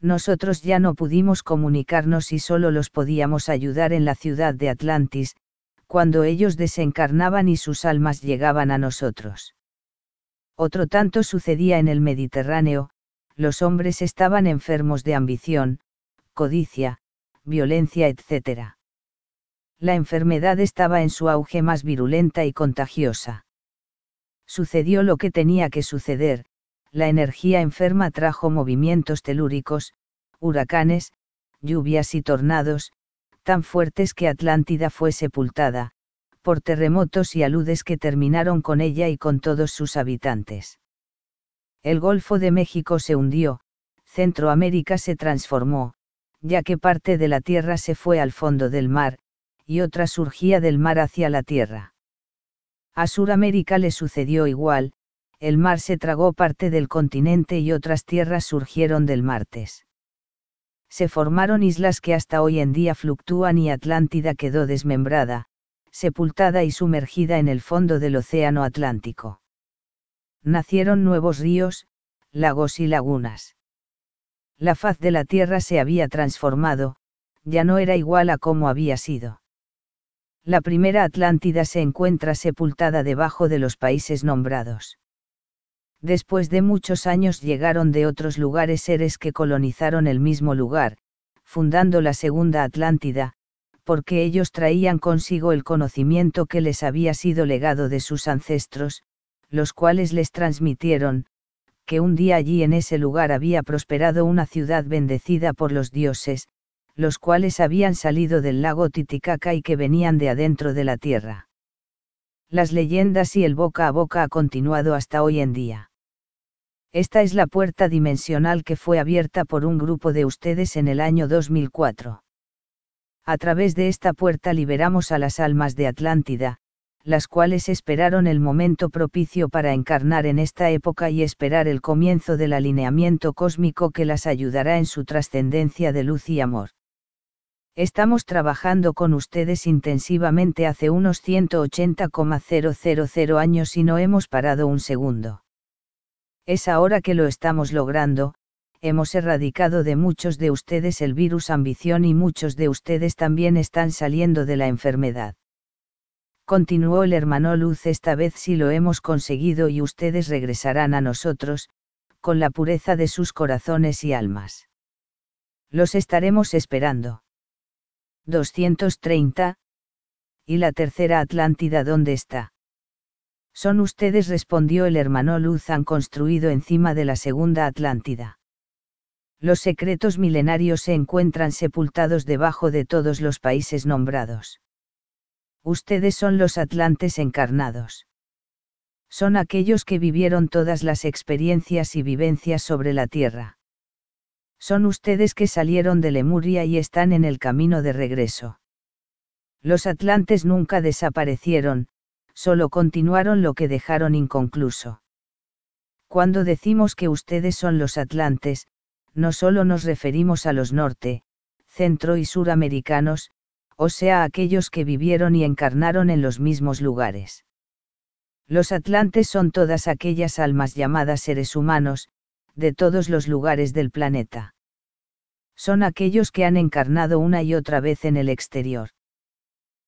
Nosotros ya no pudimos comunicarnos y solo los podíamos ayudar en la ciudad de Atlantis, cuando ellos desencarnaban y sus almas llegaban a nosotros. Otro tanto sucedía en el Mediterráneo, los hombres estaban enfermos de ambición, codicia, violencia, etc. La enfermedad estaba en su auge más virulenta y contagiosa. Sucedió lo que tenía que suceder, la energía enferma trajo movimientos telúricos, huracanes, lluvias y tornados, tan fuertes que Atlántida fue sepultada, por terremotos y aludes que terminaron con ella y con todos sus habitantes. El Golfo de México se hundió, Centroamérica se transformó, ya que parte de la tierra se fue al fondo del mar, y otra surgía del mar hacia la tierra. A Suramérica le sucedió igual, el mar se tragó parte del continente y otras tierras surgieron del Martes. Se formaron islas que hasta hoy en día fluctúan y Atlántida quedó desmembrada, sepultada y sumergida en el fondo del océano Atlántico. Nacieron nuevos ríos, lagos y lagunas. La faz de la tierra se había transformado, ya no era igual a como había sido. La primera Atlántida se encuentra sepultada debajo de los países nombrados. Después de muchos años llegaron de otros lugares seres que colonizaron el mismo lugar, fundando la segunda Atlántida, porque ellos traían consigo el conocimiento que les había sido legado de sus ancestros, los cuales les transmitieron, que un día allí en ese lugar había prosperado una ciudad bendecida por los dioses, los cuales habían salido del lago Titicaca y que venían de adentro de la tierra. Las leyendas y el boca a boca ha continuado hasta hoy en día. Esta es la puerta dimensional que fue abierta por un grupo de ustedes en el año 2004. A través de esta puerta liberamos a las almas de Atlántida, las cuales esperaron el momento propicio para encarnar en esta época y esperar el comienzo del alineamiento cósmico que las ayudará en su trascendencia de luz y amor. Estamos trabajando con ustedes intensivamente hace unos 180,000 años y no hemos parado un segundo. Es ahora que lo estamos logrando, hemos erradicado de muchos de ustedes el virus ambición y muchos de ustedes también están saliendo de la enfermedad. Continuó el hermano Luz, esta vez sí lo hemos conseguido y ustedes regresarán a nosotros, con la pureza de sus corazones y almas. Los estaremos esperando. 230. ¿Y la tercera Atlántida dónde está? Son ustedes, respondió el hermano Luz, han construido encima de la segunda Atlántida. Los secretos milenarios se encuentran sepultados debajo de todos los países nombrados. Ustedes son los atlantes encarnados. Son aquellos que vivieron todas las experiencias y vivencias sobre la tierra. Son ustedes que salieron de Lemuria y están en el camino de regreso. Los atlantes nunca desaparecieron, solo continuaron lo que dejaron inconcluso. Cuando decimos que ustedes son los atlantes, no solo nos referimos a los norte, centro y suramericanos, o sea, a aquellos que vivieron y encarnaron en los mismos lugares. Los atlantes son todas aquellas almas llamadas seres humanos, de todos los lugares del planeta. Son aquellos que han encarnado una y otra vez en el exterior.